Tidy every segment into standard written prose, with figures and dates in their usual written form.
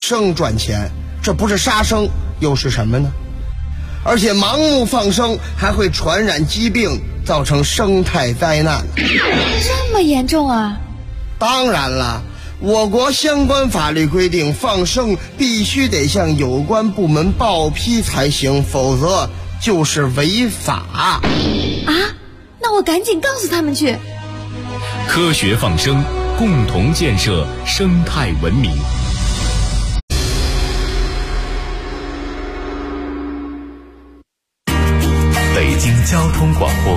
生赚钱，这不是杀生又是什么呢？而且盲目放生还会传染疾病，造成生态灾难。 这么严重啊？ 当然了，我国相关法律规定，放生必须得向有关部门报批才行，否则就是违法。 啊？那我赶紧告诉他们去。 科学放生，共同建设生态文明。北京交通广播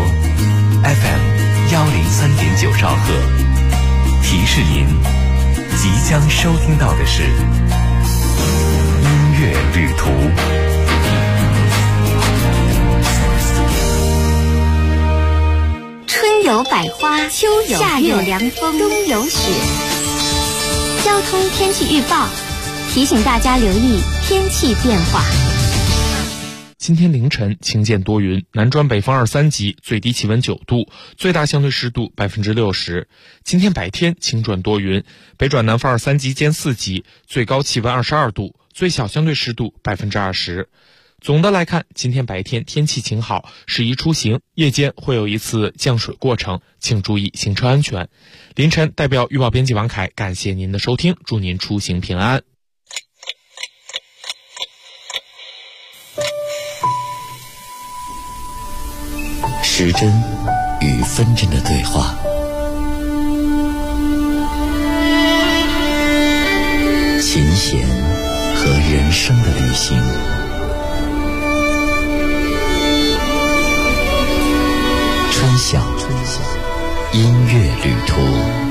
FM103.9兆赫，提示您即将收听到的是音乐旅途。 春有百花，秋有夏有凉风，冬有雪。交通天气预报提醒大家留意天气变化。 今天凌晨晴间多云，南转北风2、3级，最低气温9度，最大相对湿度60%。今天白天晴转多云，北转南风2、3级兼4级，最高气温22度，最小相对湿度20%。总的来看，今天白天天气晴好，适宜出行，夜间会有一次降水过程，请注意行车安全。凌晨代表预报编辑王凯感谢您的收听，祝您出行平安。 时针与分针的对话，琴弦和人生的旅行，春晓音乐旅途。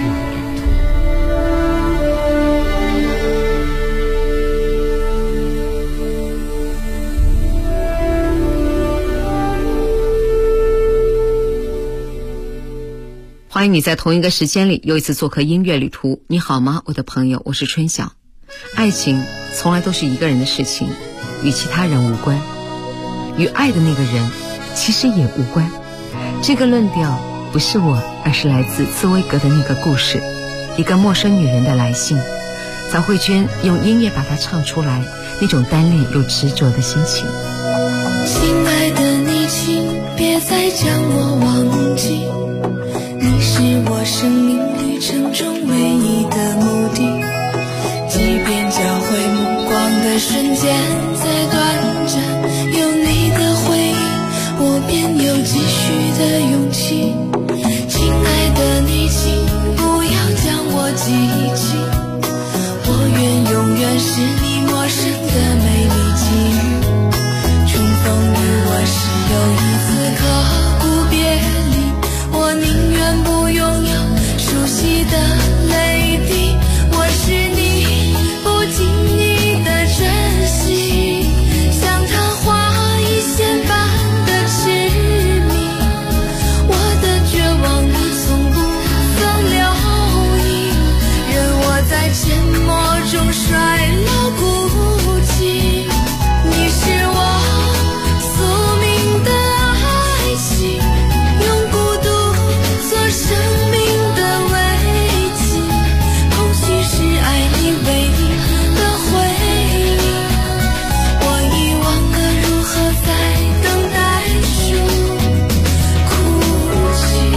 欢迎你在同一个时间里又一次做客音乐旅途。你好吗，我的朋友，我是春晓。爱情从来都是一个人的事情，与其他人无关，与爱的那个人其实也无关。这个论调不是我，而是来自茨威格的那个故事，一个陌生女人的来信。曹慧娟用音乐把它唱出来，那种单恋又执着的心情。 亲爱的你，请别再将我忘记，你是我生命旅程中唯一的目的，即便交汇目光的瞬间再短暂，有你的回忆我便有继续的勇气。亲爱的你，请不要将我记起，我愿永远是你陌生的美丽际遇。重逢于我时有一次刻骨别离，我宁愿不拥有熟悉的泪滴，我是你不经意的珍惜，像昙花一现般的痴迷，我的绝望你从不曾留意，任我在沉默中衰老孤寂。你是我宿命的爱情，用孤独做生命的慰藉，空虚是爱你唯一的回忆，我已忘了如何在等待中哭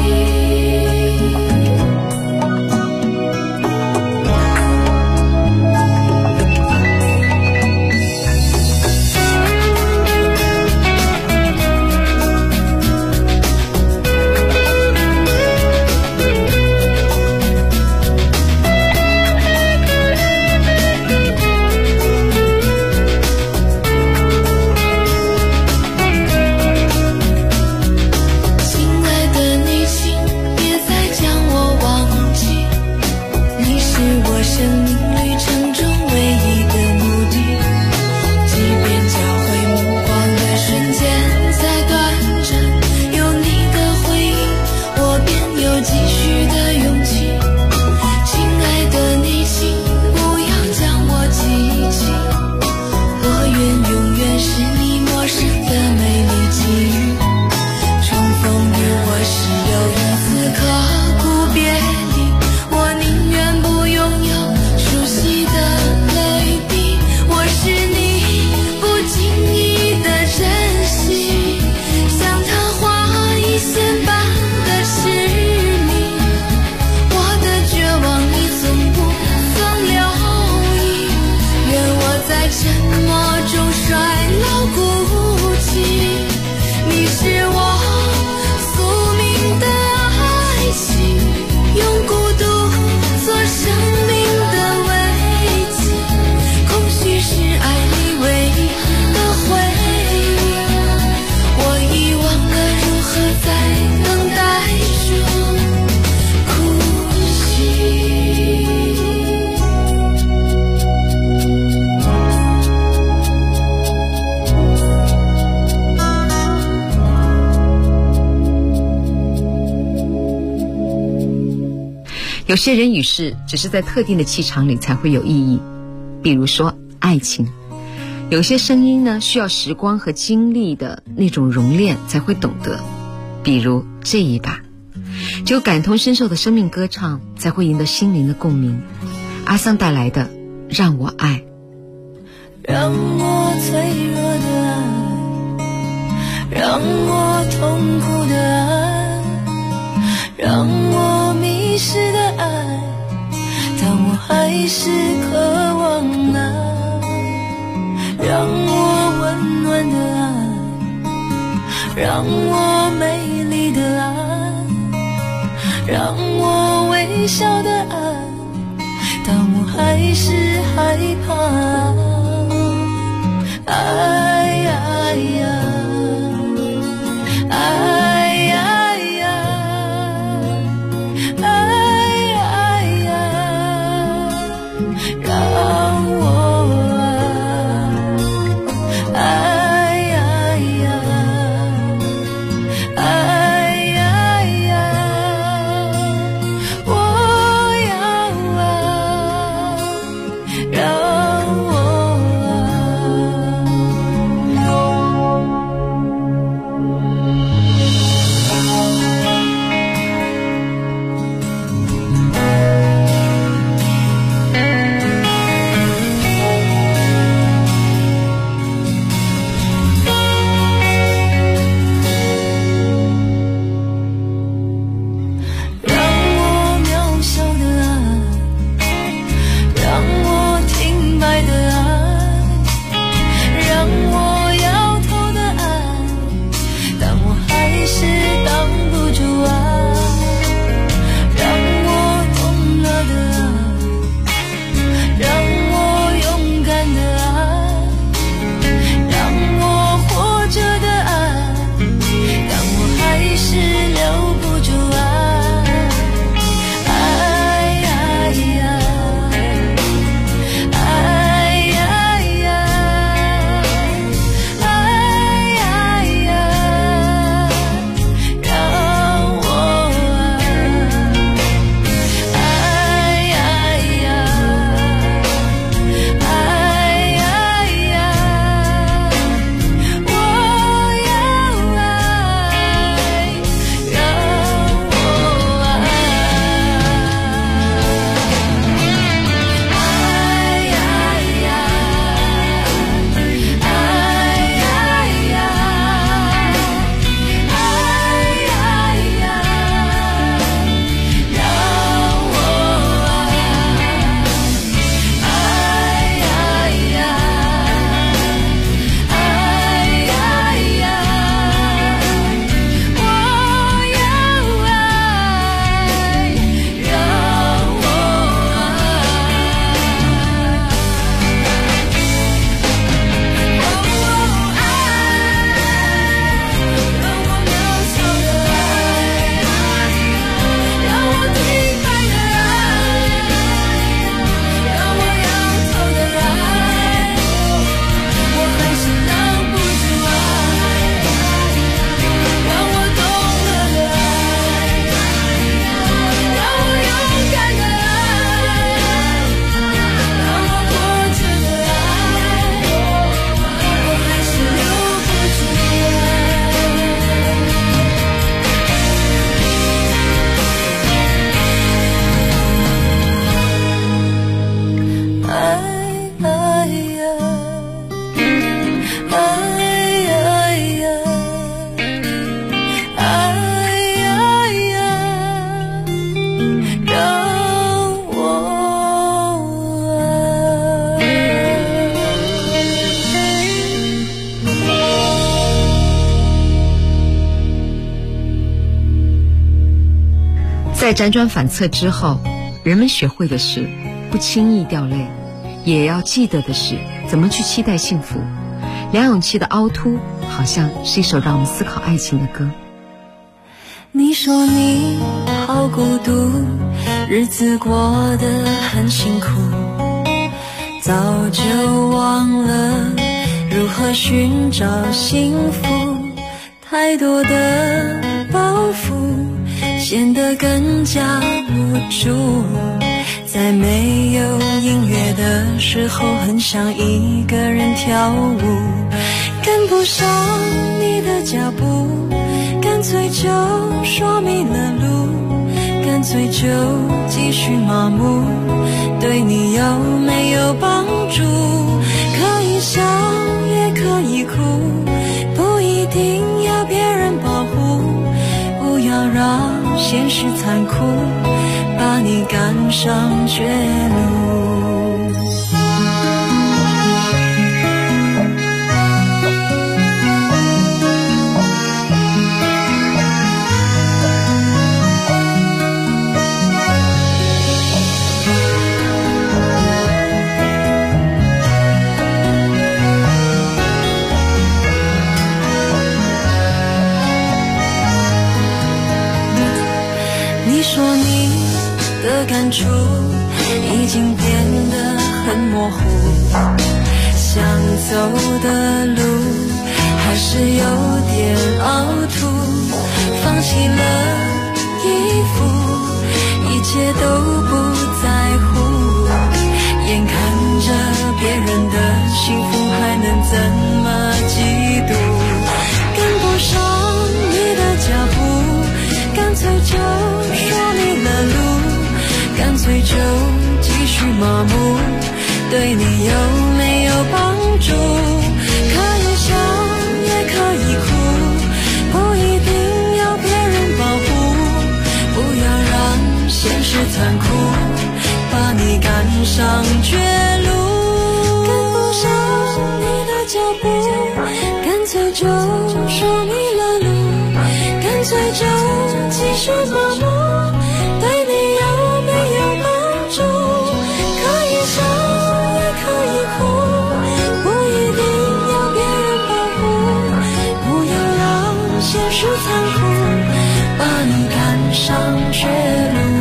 亲爱的你，请别再将我忘记，你是我生命旅程中唯一的目的，即便交汇目光的瞬间再短暂，有你的回忆我便有继续的勇气。亲爱的你，请不要将我记起，我愿永远是你陌生的美丽际遇。重逢于我时有一次刻骨别离，我宁愿不拥有熟悉的泪滴， 怀牢固记，你是我宿命的爱情，用孤独做生命的慰藉，空虚是爱你唯一的回忆，我遗忘了如何在等待中哭泣。 有些人与事只是在特定的气场里才会有意义，比如说爱情。有些声音呢，需要时光和经历的那种熔炼才会懂得，比如这一把，只有感同身受的生命歌唱才会赢得心灵的共鸣。阿桑带来的让我爱。 让我脆弱的爱，让我痛苦的爱，让我迷失的爱，但我还是渴望爱。让我温暖的爱，让我美丽的爱，让我微笑的爱，但我还是害怕。哎呀呀，哎呀呀，哎呀呀，让我爱，哎呀呀，哎呀呀，我要爱，让在辗转反侧之后，人们学会的是不轻易掉泪，也要记得的是怎么去期待幸福。梁咏琪的《凹凸》好像是一首让我们思考爱情的歌。 你说你好孤独，日子过得很辛苦，早就忘了如何寻找幸福，太多的包袱显得更加无助，在没有音乐的时候很想一个人跳舞，跟不上你的脚步，干脆就说迷了路，干脆就继续麻木，对你有没有帮助？可以笑也可以哭，不一定要别人保护，不要让现实残酷把你赶上绝路。说你的感触已经变得很模糊，想走的路还是有点凹凸，放弃了衣服，一切都不在乎，眼看着别人的幸福还能怎么嫉妒，跟不上你的脚步，干脆就说迷了路，干脆就继续麻木，对你有没有帮助？可以笑也可以哭，不一定要别人保护，不要让现实残酷把你赶上绝路，跟不上你的脚步，干脆就说迷了路，干脆就继续麻木，对你有没有帮助？可以笑也可以哭，不一定要别人保护，不要让现实残酷把你赶上绝路。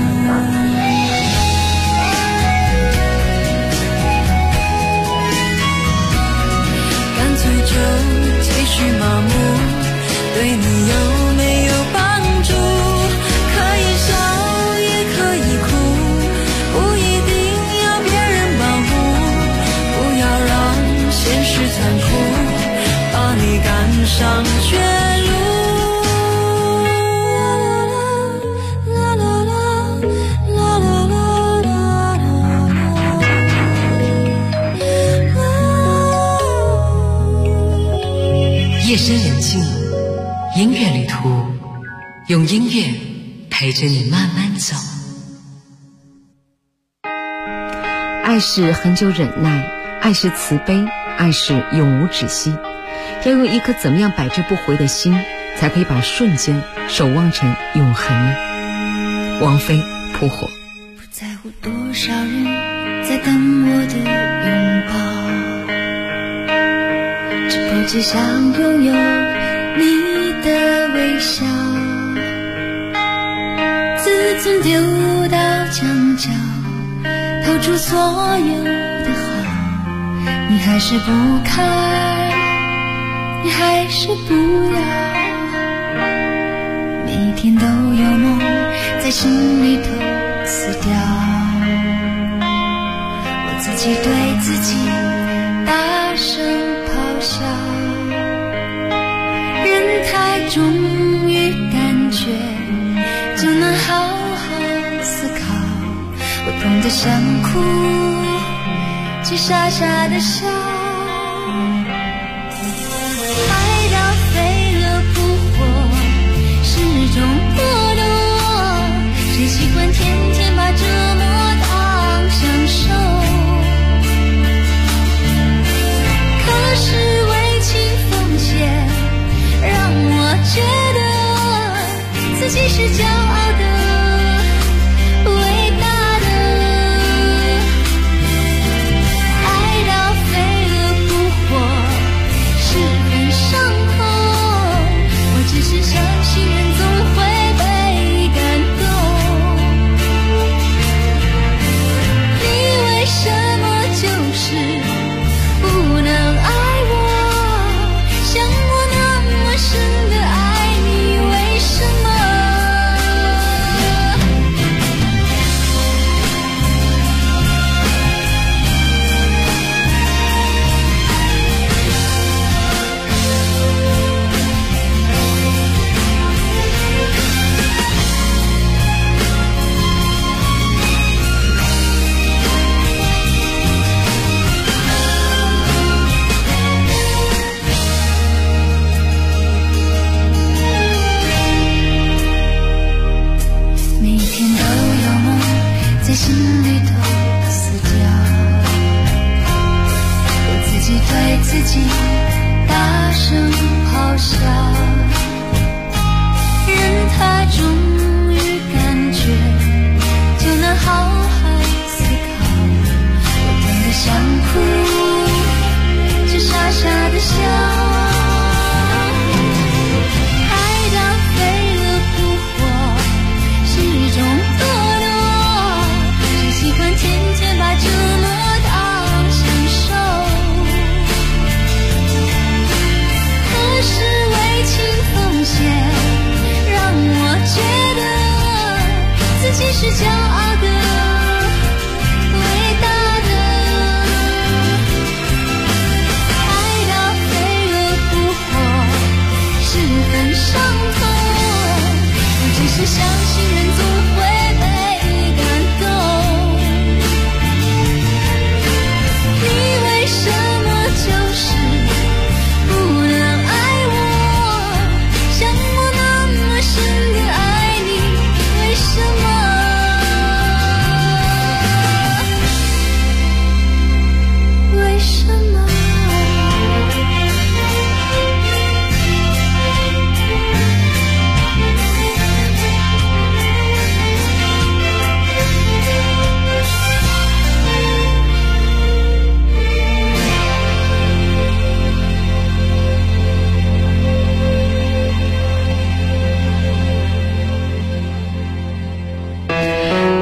干脆就继续麻木，对你有没有帮助？可以笑也可以哭，不一定要别人保护，不要让现实残酷把你赶上绝路。 夜深人静，音乐旅途，用音乐陪着你慢慢走。爱是很久忍耐，爱是慈悲，爱是永无止息。要用一颗怎么样百折不回的心，才可以把瞬间守望成永恒呢？王菲扑火。 不在乎多少人在等我的拥抱，只不只想拥有你的微笑，自尊丢到墙角，掏出所有的好，你还是不看，你还是不要，每一天都有梦在心里头死掉，我自己对自己大声咆哮，人太重于感觉，就能好好思考，我痛得想哭，却傻傻的笑，爱到飞蛾扑火，始终不懂我，谁喜欢天天把折磨当享受，可是为情奉献，让我觉得自己是骄傲的，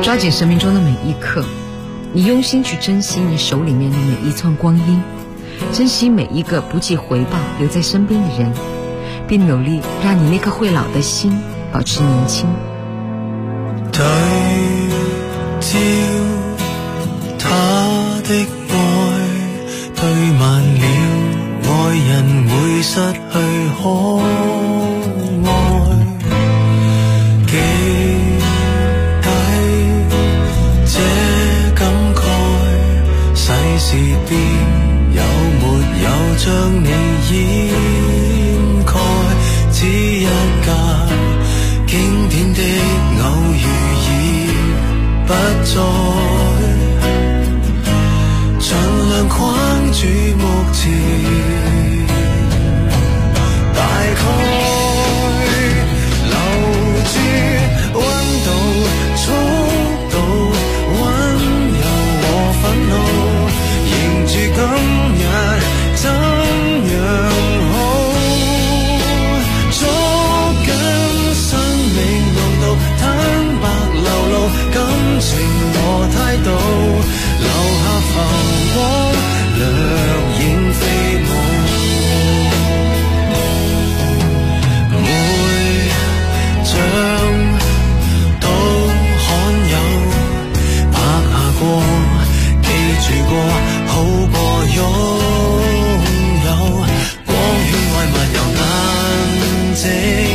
抓紧生命中的每一刻，你用心去珍惜你手里面的每一寸光阴，珍惜每一个不计回报留在身边的人，并努力让你那颗会老的心保持年轻。 對焦他的愛，對慢了，愛人會失去可愛。記低這感慨，世事邊有沒有將你掩蓋？只一架經典的偶遇已不再，盡量框住目前，大概留住溫度、速度、溫柔和憤怒，迎住今日怎樣好，捉緊生命濃度，坦白流露感情和態度，留下浮光掠影飛舞。每張都罕有，拍下過，記住過，好過擁有。光圈外漫遊眼睛，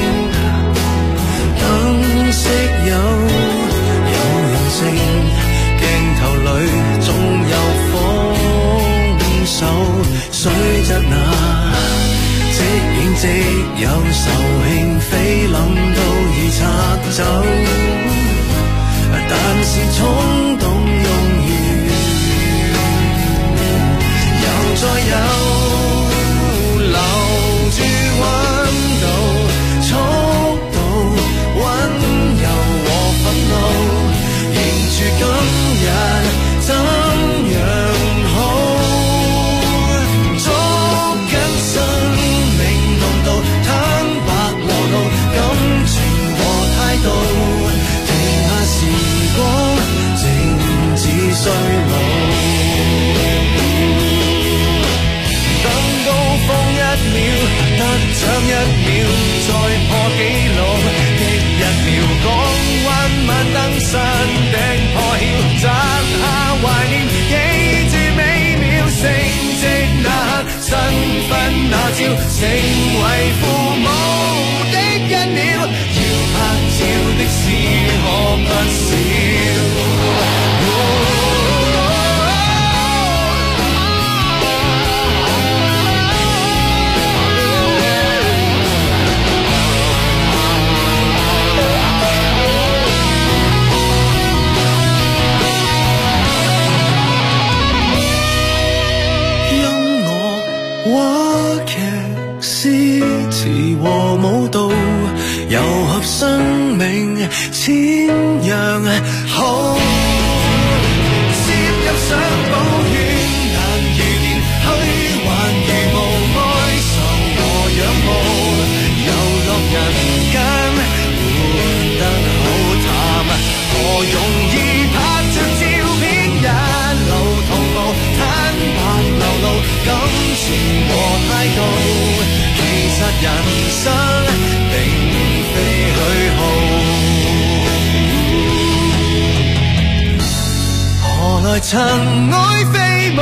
燈色有人性，鏡頭裏總有豐收，雖則那即影即有仇興，菲林都已拆走，但是衝動用完，又再有留住溫度、速度、溫柔和憤怒，迎住今日怎樣好，捉緊生命濃度，坦白流露感情和態度，停下時光，靜止衰老。等高峰一秒，得獎一秒，再破紀錄的一秒，港灣晚燈山頂破曉，摘下懷念，記住美妙成績那刻，新婚那朝，成為父母的一秒，要拍照的事可不少。話劇、詩詞和舞蹈，糅合生命千樣好。攝入相簿圈，但遇見虛幻如無哀愁和仰慕，遊樂人間活得好淡，何容易拍着照片一路同步，坦白流露感情和態度，其實人生並非虛耗，何來塵埃飛舞。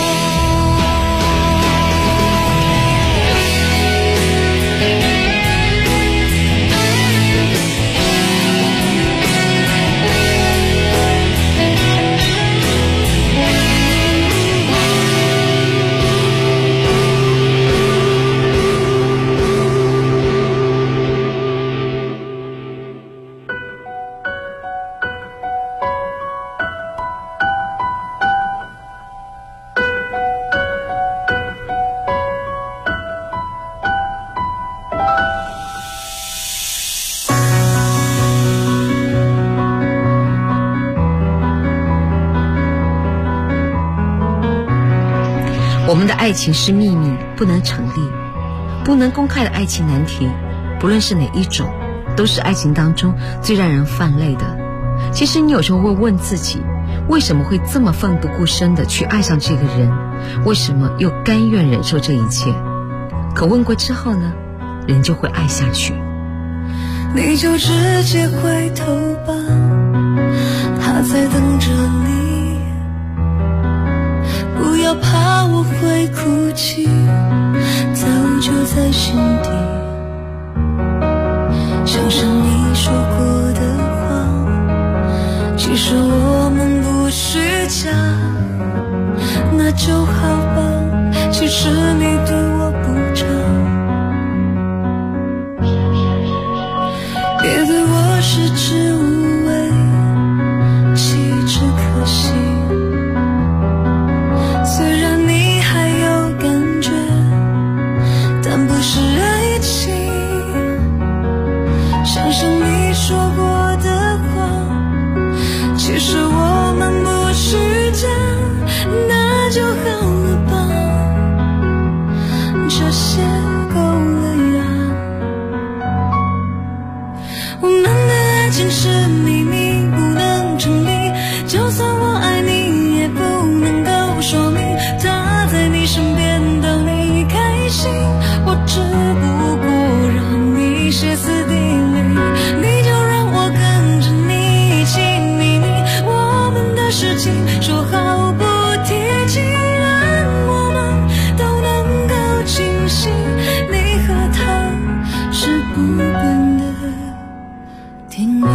我们的爱情是秘密，不能成立，不能公开的爱情难题，不论是哪一种，都是爱情当中最让人泛泪的。 其实你有时候会问自己，为什么会这么奋不顾身地去爱上这个人？为什么又甘愿忍受这一切？可问过之后呢，人就会爱下去。 你就直接回头吧，他在等着你，不要怕我会哭泣，早就在心底。想想你说过的话，其实我们不虚假，那就好吧，其实你对我不差，别对我食之无味，弃之可惜。虽然你还有感觉，但不是爱情。想想你说过的话，其实我们不虚假，那就好了吧，这些够了呀。我们的爱情是秘密，不能成立，就算我爱你也不能够说明他在你身边逗你开心，我只不过让你歇斯底里，你就让我跟着你一起秘密，我们的事情说好不提起，让我们都能够清醒，你和他是不变的定律。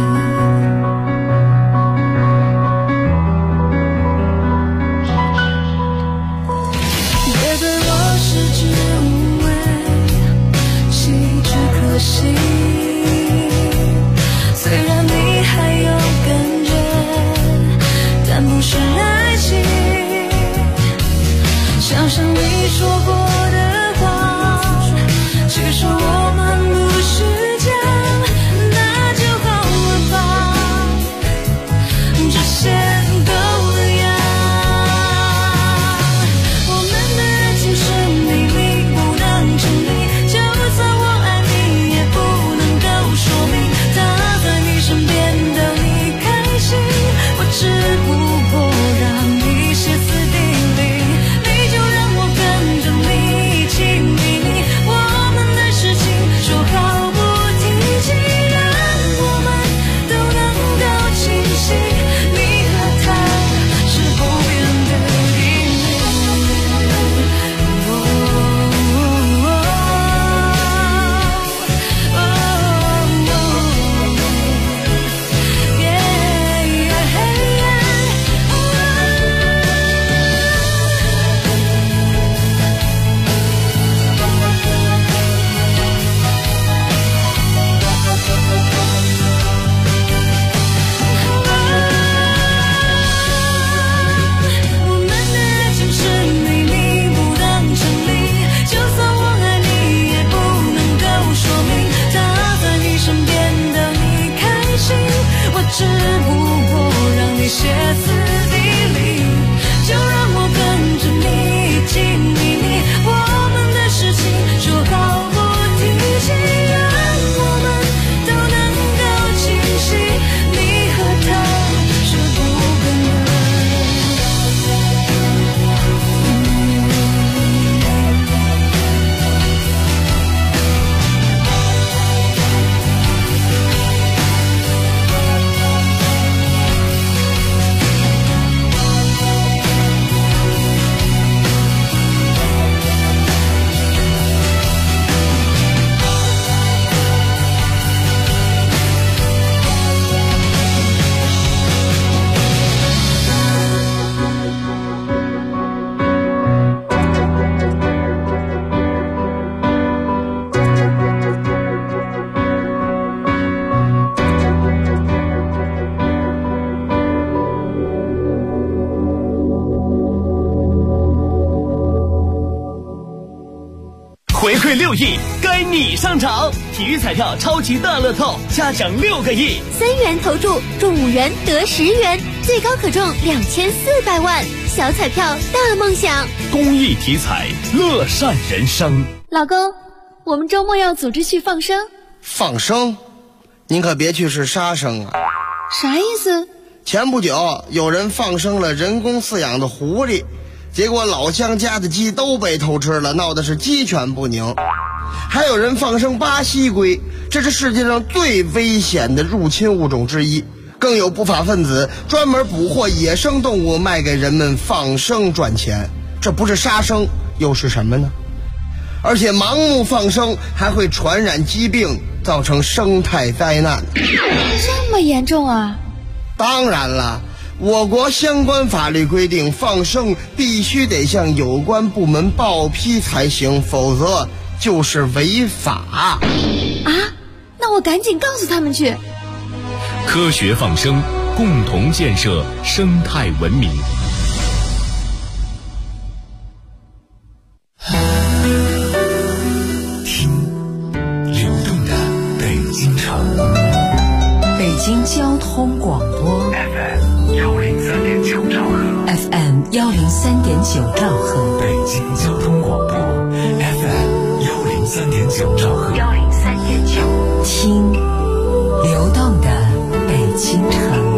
别对我食之无味，弃之可惜。虽然你还有感觉，但不是爱情。想想你说过的话，其实我们不虚假，那就好了吧，这些够了呀。我们的爱情是秘密，不能成立，就算我爱你也不能够说明他在你身边逗你开心，我只不过让你歇斯底里，你就让我跟着你一起秘密，我们的事情说好不提起，让我们都能够清晰，你和他是不变的定律。我们的爱情是秘密，不能成立，就算我爱你也不能够说明他在你身边逗你开心，我只不过让你歇斯底里，就让我跟着你一起秘密，我们的事情说好不提起，让我们都能够清晰，你和他是不变的。 回馈6亿，该你上场！体育彩票超级大乐透，加奖6个亿 ，3元投注中5元得10元，最高可中2400万，小彩票大梦想。 公益体彩，乐善人生。 老公，我们周末要组织去放生。 放生？您可别去是杀生啊！ 啥意思？ 前不久有人放生了人工饲养的狐狸，结果老乡家的鸡都被偷吃了，闹得是鸡犬不宁。还有人放生巴西龟，这是世界上最危险的入侵物种之一。更有不法分子专门捕获野生动物卖给人们放生赚钱，这不是杀生又是什么呢？而且盲目放生还会传染疾病，造成生态灾难。 这么严重啊？ 当然了，我国相关法律规定，放生必须得向有关部门报批才行，否则就是违法。 啊？那我赶紧告诉他们去。 科学放生，共同建设生态文明。听流动的北京城， 北京交通广播 FM103.9兆赫 ，FM103.9兆赫， 北京交通广播 FM103.9兆赫 ，103.9，听流动的北京城。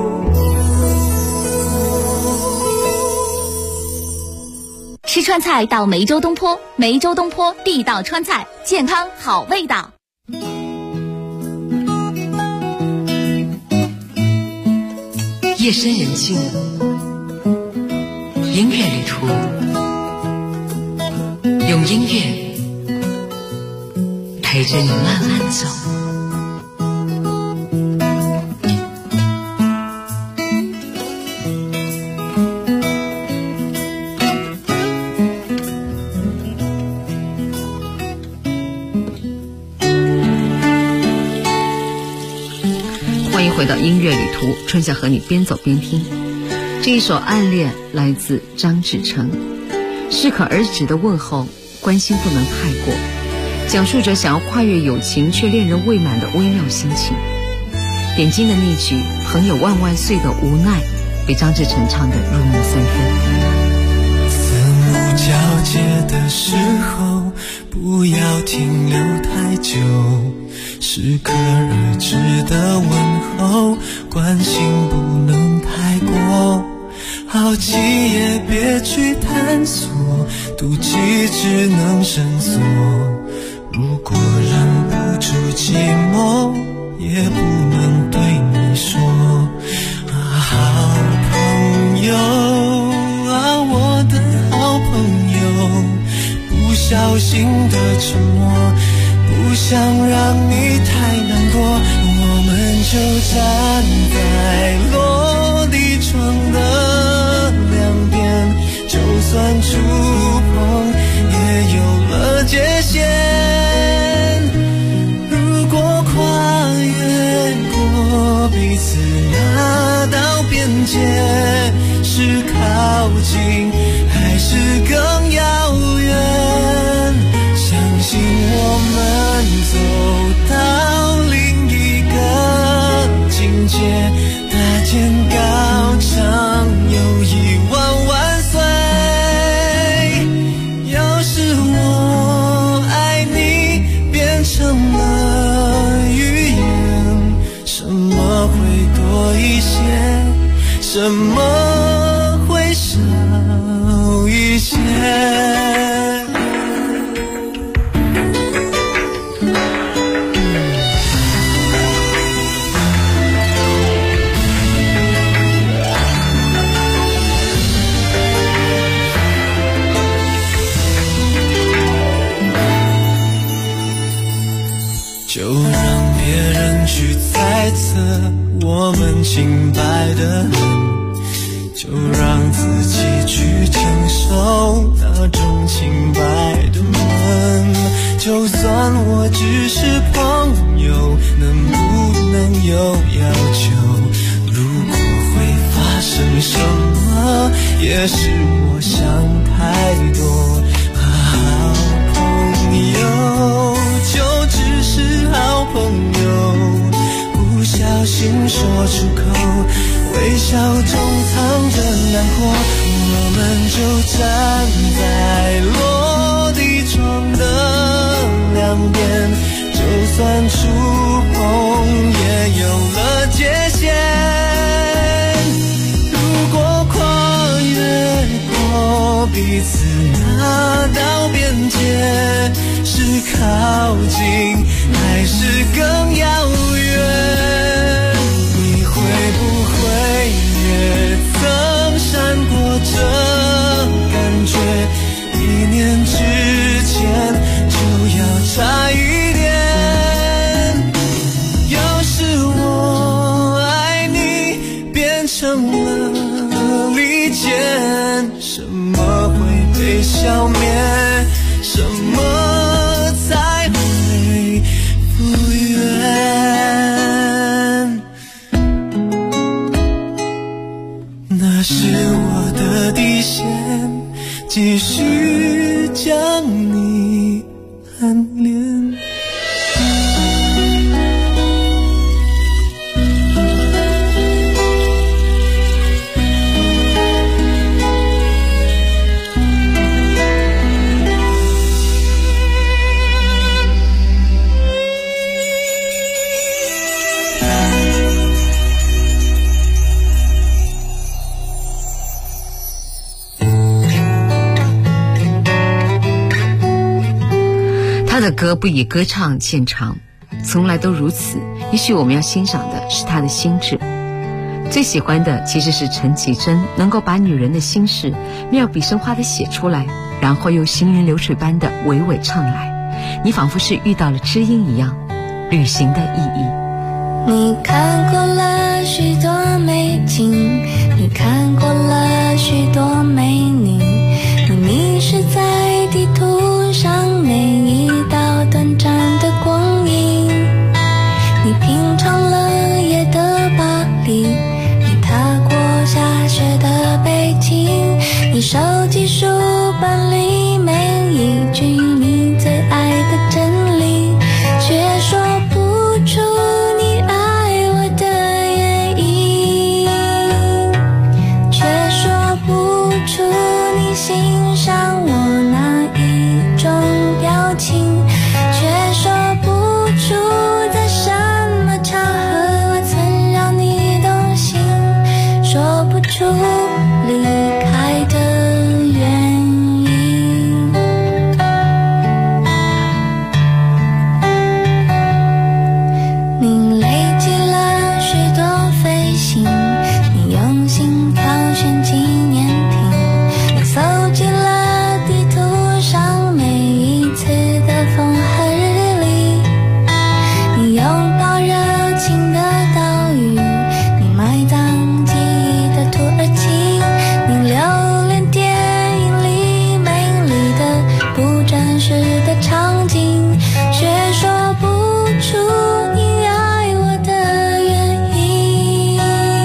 吃川菜到梅州东坡，梅州东坡地道川菜，健康好味道。 夜深人静，音乐旅途，用音乐陪着你慢慢走。欢迎回到音乐旅途，春夏和你边走边听。这一首《暗恋》来自张志成，适可而止的问候，关心不能太过，讲述着想要跨越友情却恋人未满的微妙心情。点睛的那句“朋友万万岁”的无奈，被张志成唱得入木三分。 四目交接的时候，不要停留太久，适可而止的问候，关心不能太过，好奇也别去探索，妒忌只能深锁。如果忍不住寂寞，也不能对你说好朋友啊，我的好朋友，不小心的沉默，不想让你太难过，我们就站在落地窗的两边，就算触碰也有了界限。如果跨越过彼此那道边界，是靠近还是更遥远？相信我们走到另一个境界，搭建高墙，友谊万万岁。要是我爱你变成了语言，什么会多一些，什么会少一些？就让别人去猜测我们清白的很，就让自己去承受那种清白的闷。就算我只是朋友，能不能有要求？如果会发生什么，也是我想太多。好朋友就只是好朋友，不小心说出口，微笑中藏着难过，我们就站在落地窗的两边，就算触碰也有了界限。 彼此那道边界，是靠近还是更遥远？你会不会也曾闪过这感觉？一念之间就要差一点。要是我爱你变成了利剑，什么会被消灭？什么才会复原？那是我的底线，继续将你暗恋。 他的歌不以歌唱见长，从来都如此。也许我们要欣赏的是他的心智。最喜欢的其实是陈绮贞能够把女人的心事妙笔生花地写出来，然后又行云流水般的娓娓唱来，你仿佛是遇到了知音一样。旅行的意义。 你看过了许多美景，你看过了许多美女，你迷失在地图上每一道短暂的光影。你品尝了夜的巴黎，你踏过下雪的北京，你收集书本里每一句你最爱的真理，却说不出你爱我的原因，却说不出你欣赏我哪一种表情，却说不出在什么场合我曾让你动心，说不出离开的原因。你累积了许多飞行，你用心挑选纪念品，你搜集了地图上每一次的风和日丽，你拥抱热情的岛屿，你埋葬记忆的土耳其，你留恋电影里美丽的不真实的场景，却说不出你爱我的原因，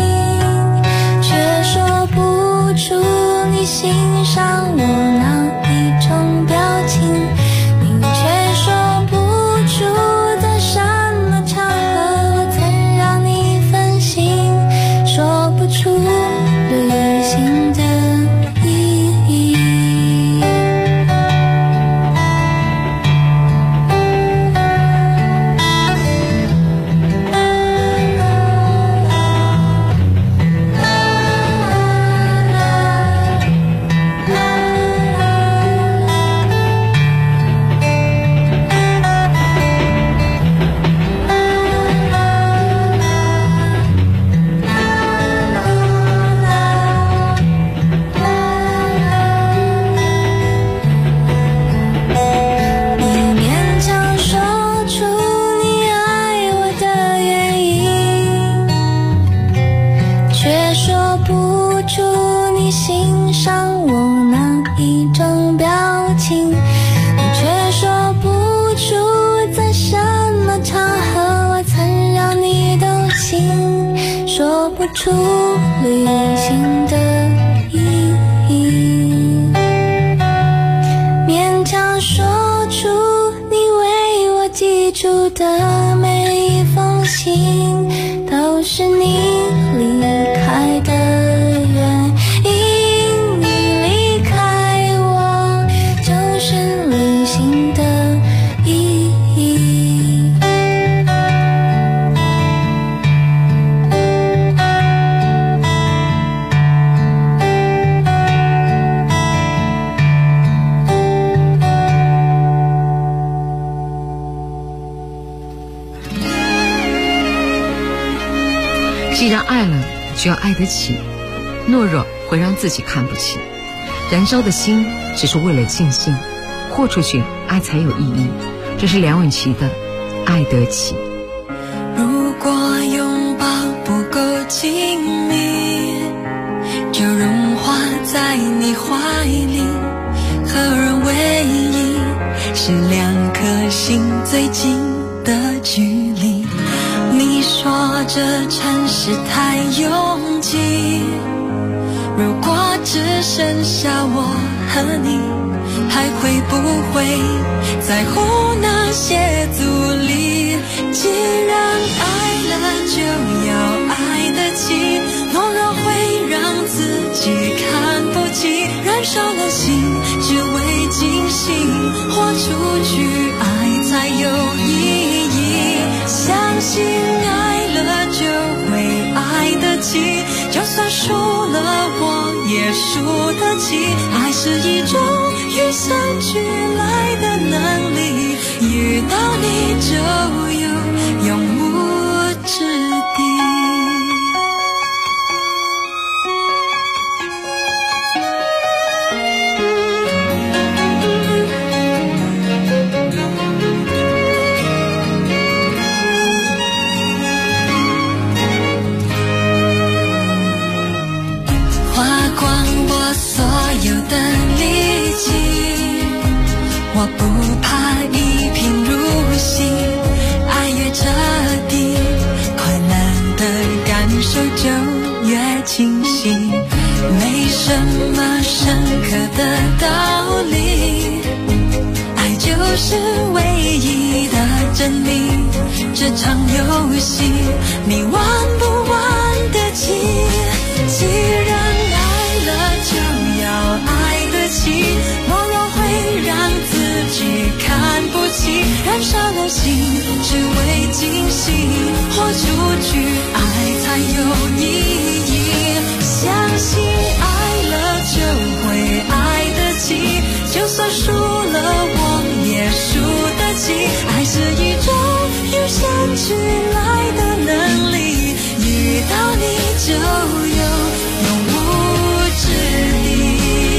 却说不出你欣赏我哪一种表情，你却说不出在什么场合我曾让你分心，说不出旅行的意义。你勉强说出你爱我的原因，却说不出你欣赏我哪一种表情，你却说不出在什么场合我曾让你动心，说不出旅行的意义，勉强说出你为我寄出的每一封信都是你离开的原因，你离开我就是旅行的意义。 既然爱了，就要爱得起。懦弱会让自己看不起，燃烧的心只是为了尽兴，豁出去爱才有意义。这是梁咏琪的《爱得起》。 如果拥抱不够亲密，就融化在你怀里，合而为一，是两颗心最近的距离。你说这城市太拥挤，如果只剩下我和你，还会不会在乎那些阻力？既然爱了就要爱得起，懦弱会让自己看不起，燃烧了心只为尽兴，豁出去爱才有意义。相信爱了就会爱得起，就算输了我也输得起。爱是一种与生俱来的能力，遇到你就有永无之地。我不怕一贫如洗，爱越彻底，快乐的感受就越清晰。没什么深刻的道理，爱就是唯一的真理。这场游戏你玩不玩得起？既然爱了就要爱得起，懦弱会让自己看不起，燃烧了心只为尽兴，豁出去爱才有意义。相信爱了就会爱得起，就算输了我也输得起。爱是一种与生俱来的能力，遇到你就有永无之地。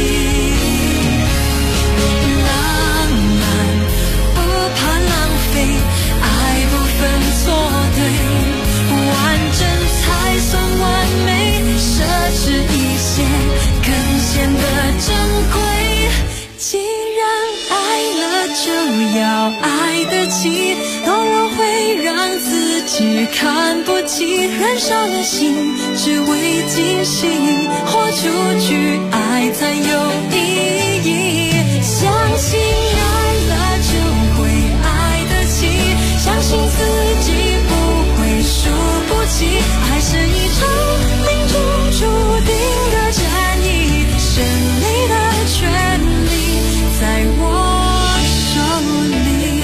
浪漫不怕浪费，爱不分错对，完整才算完美，奢侈一些更显得珍贵。既然爱了就要爱得起，懦弱会让自己看不起，燃烧了心只为尽兴，豁出去爱才有意义。相信爱了就会爱得起，相信自己不会输不起。爱是一场命中注定的战役，胜利的权利在我手里。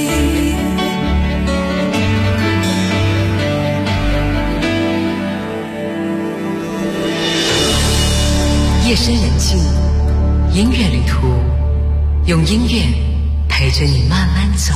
夜深人静，音乐旅途，用音乐陪着你慢慢走。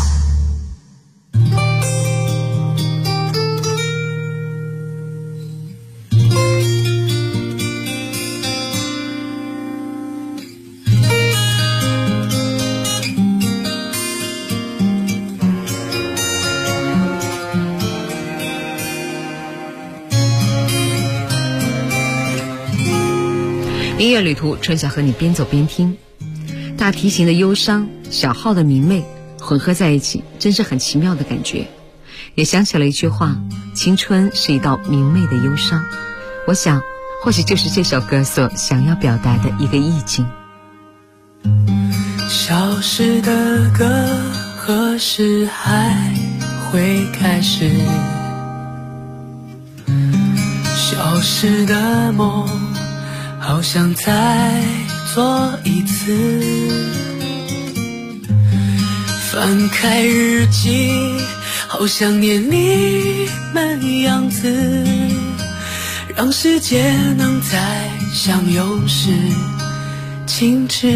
音乐旅途，春晓和你边走边听。大提琴的忧伤，小号的明媚，混合在一起，真是很奇妙的感觉。也想起了一句话，青春是一道明媚的忧伤。我想或许就是这首歌所想要表达的一个意境。 消失的歌何时还会开始？消失的梦好想再做一次。翻开日记，好想念你们样子，让世界能再相拥时静止。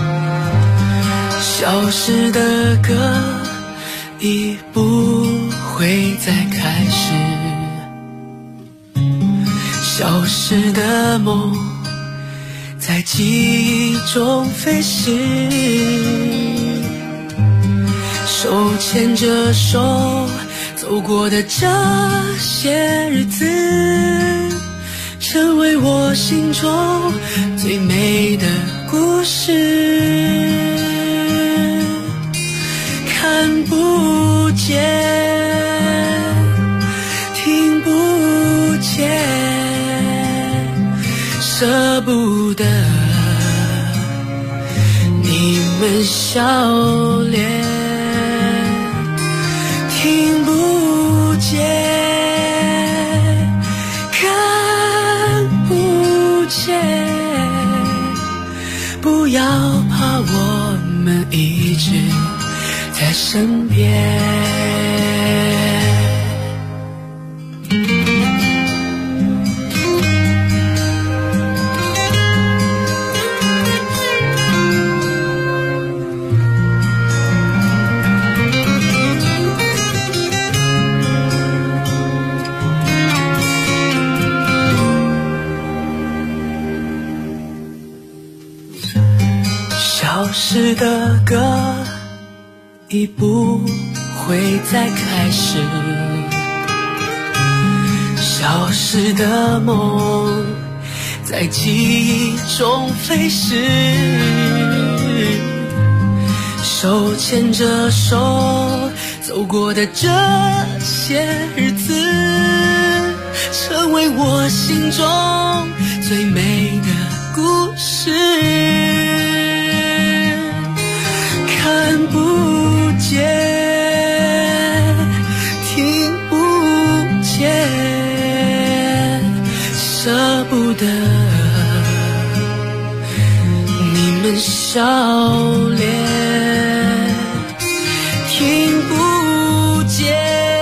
消失的歌已不会再开始，消失的梦在记忆中飞逝，手牵着手走过的这些日子，成为我心中最美的故事。看不见，听不见，舍不得你们笑脸，听不见，看不见，不要怕，我们一直在身边。消失的歌已不会再开始，消失的梦在记忆中飞逝，手牵着手走过的这些日子，成为我心中最美的故事。看不见，听不见，舍不得你们笑脸，听不见，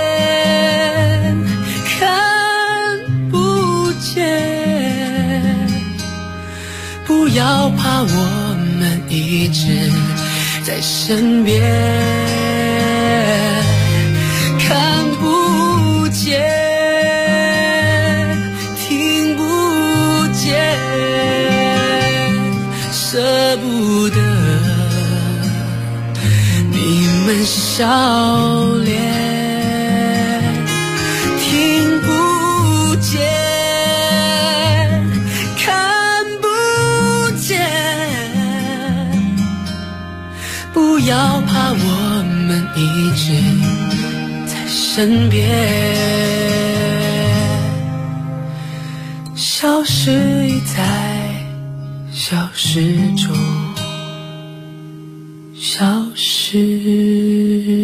看不见，不要怕，我们一直在身边。看不见，听不见，舍不得你们笑脸，听不见，看不见，不要怕，我们一直在身边。消失已在消失中消失。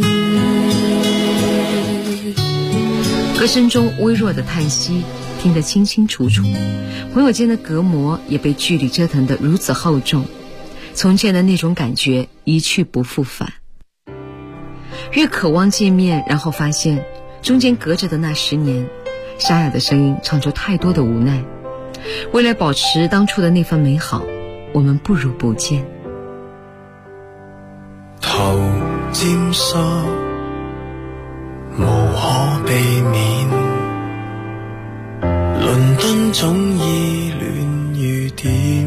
歌声中微弱的叹息听得清清楚楚，朋友间的隔膜也被距离折腾得如此厚重，从前的那种感觉一去不复返。越渴望见面，然后发现中间隔着的那10年，沙哑的声音唱出太多的无奈。为了保持当初的那份美好，我们不如不见。 頭沾濕無可避免，倫敦總依戀雨點，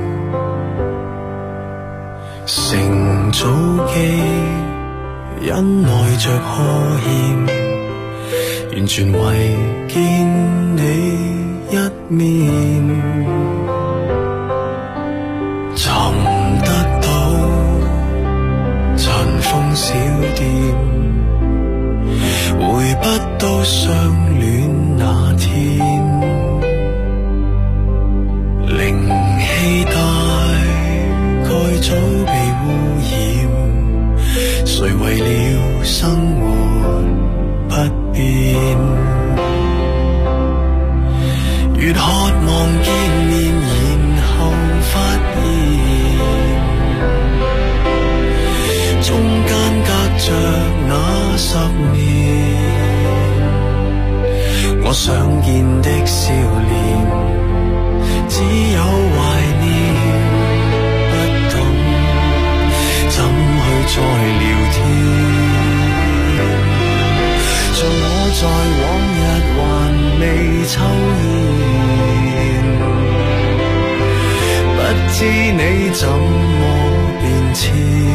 乘早機忍耐着呵欠，完全為見你一面，尋得到塵封小店，回不到相戀那天，靈氣大概早被污染，誰為了生活不變，越渴望見面，然後發現中間隔着那10年，我想見的笑臉只有懷念，不懂怎去再聊天，做知你怎麼變遷，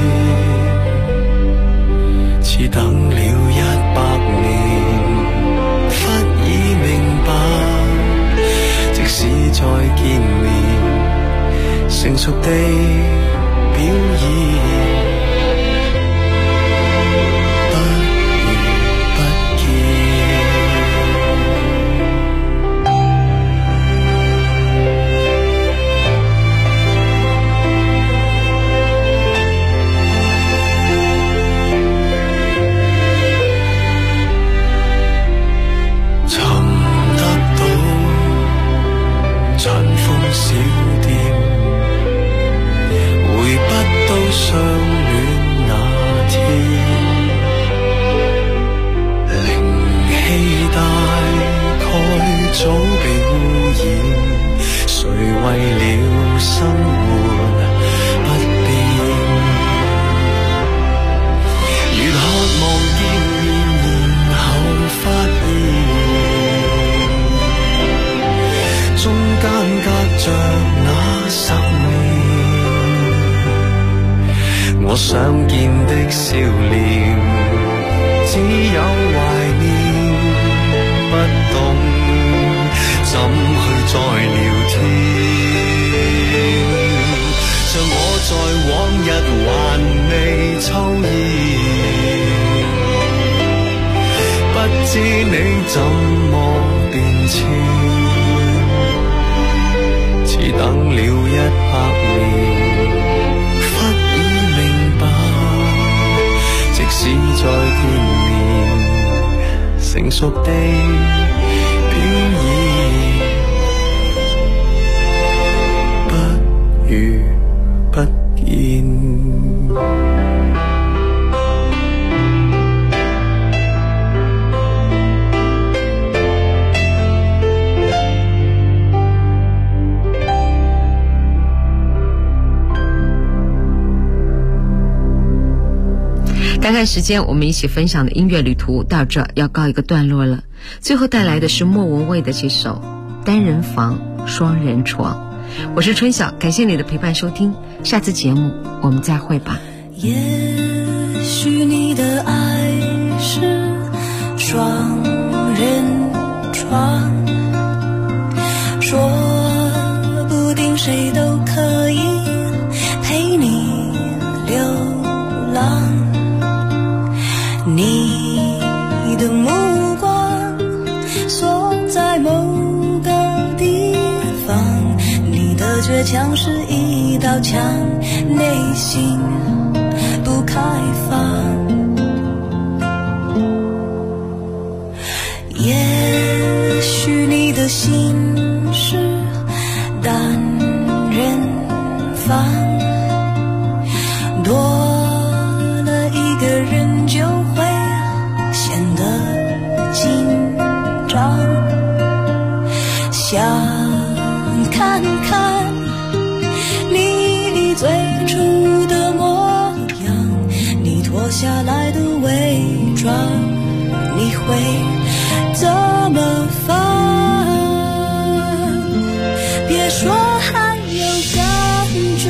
似等了100年，忽已明白，即使再見面，成熟地表演。小店回不到相戀那天，靈氣大概早被污染，誰為了生活不變，越渴望見面，然後發現中間隔着那10年，我想見的笑臉只有懷念，不懂怎去再聊天，像我在往日還未抽煙，不知你怎麼變遷，等了100年，忽已明白，即使再見面，成熟地表演，不如不見。 看看时间，我们一起分享的音乐旅途到这要告一个段落了。最后带来的是莫文蔚的这首《单人房双人床》。我是春晓，感谢你的陪伴收听，下次节目我们再会吧。 也许你的爱是双人床，说不定谁都可以陪你流浪，你的目光锁在某个地方，你的倔强是一道墙，内心不开放。也许你的心是单人房，多了一个人就会显得紧张，想看看你最初的模样，你脱下来的伪装，你会怎么放？别说还有感觉，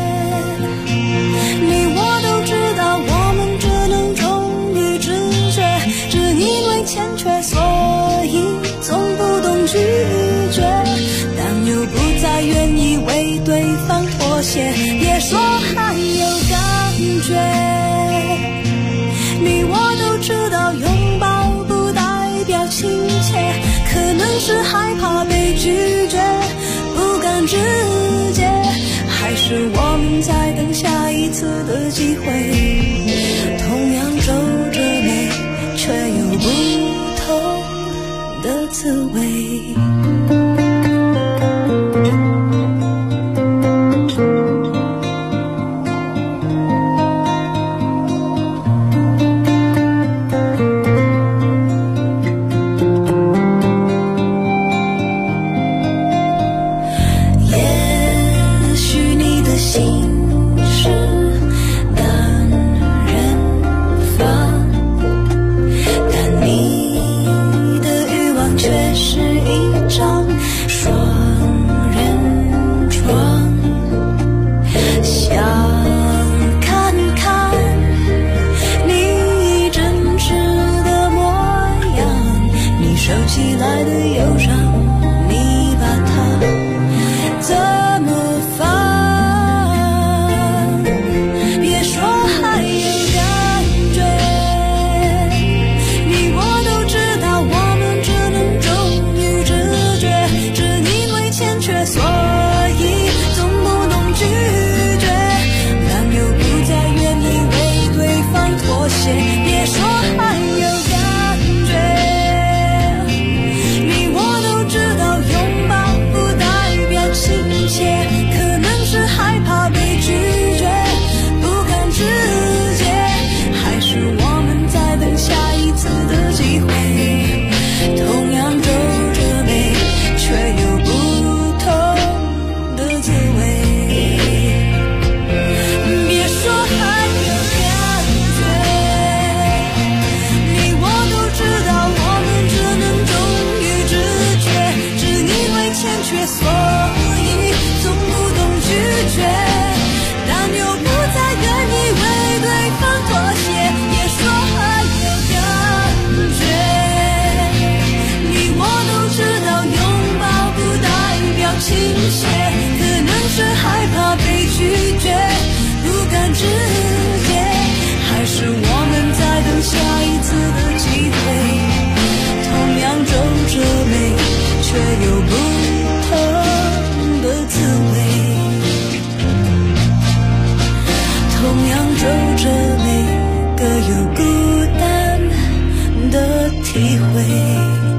你我都知道我们只能忠于直觉，只因为欠缺所以总不懂拒绝，但又不再愿意为对方妥协。别说还有感觉，你我都知道拥抱不代表亲切，可能是害怕被拒绝，不敢直接，还是我们在等下一次的机会，同样皱着眉，却有不同的滋味。心是单体会。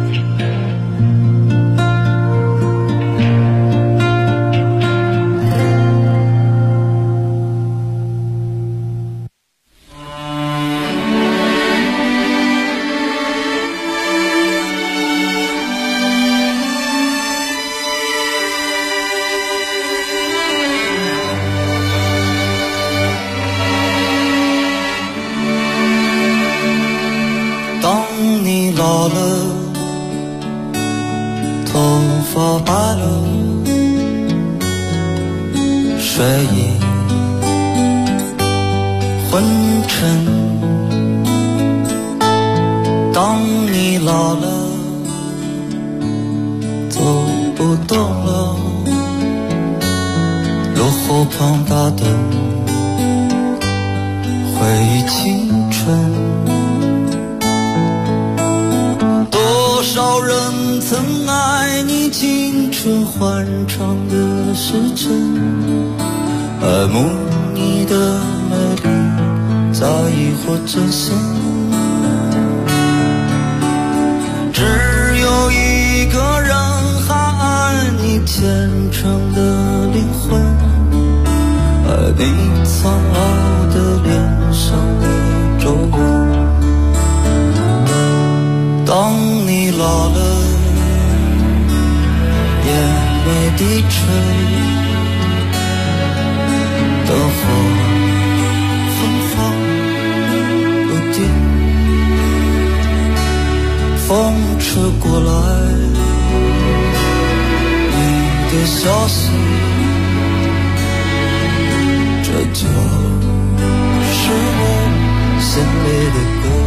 老了，头发白了，睡意昏沉。当你老了，走不动了，落后庞大的回忆青春。多少人曾爱你青春欢畅的时辰，爱慕你的美丽，早已或真心。只有一个人还爱你虔诚的灵魂，爱你苍老的脸上的皱纹。当你老了，眼眉低垂，灯火芬芳不定，风吹过来，你的消息，这就是我心里的歌。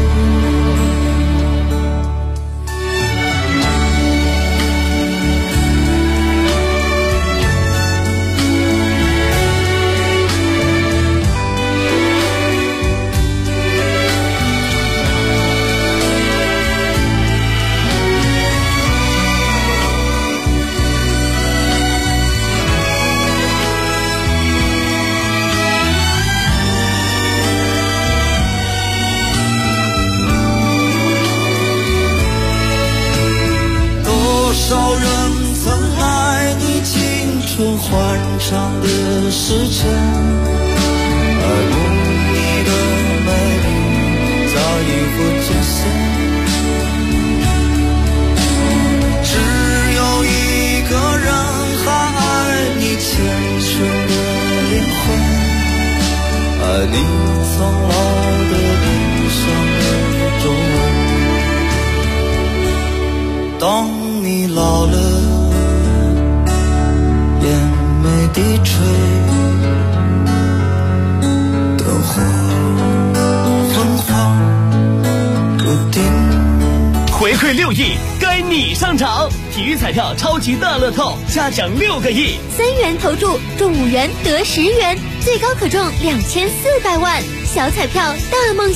欢畅的时辰，爱慕你的美丽，早已不见身。只有一个人还爱你虔诚的灵魂，爱你苍老的脸上的皱纹。当你老了，眼眉低垂，灯火昏黄不定。 回馈6亿，该你上场！体育彩票超级大乐透，嘉奖6个亿 ，3元投注中5元得10元，最高可中2400万。小彩票大梦